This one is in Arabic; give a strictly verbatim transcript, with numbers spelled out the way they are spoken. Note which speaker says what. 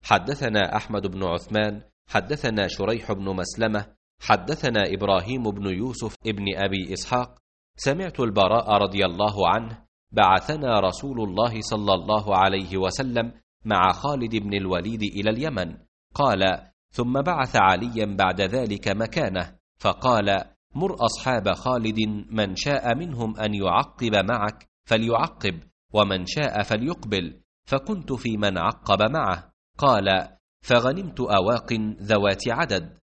Speaker 1: حدثنا أحمد بن عثمان حدثنا شريح بن مسلمة حدثنا إبراهيم بن يوسف ابن أبي إسحاق سمعت البراء رضي الله عنه: بعثنا رسول الله صلى الله عليه وسلم مع خالد بن الوليد إلى اليمن. قال: ثم بعث عليا بعد ذلك مكانه، فقال: مر أصحاب خالد من شاء منهم أن يعقب معك فليعقب، ومن شاء فليقبل. فكنت في من عقب معه. قال: فغنمت أواق ذوات عدد،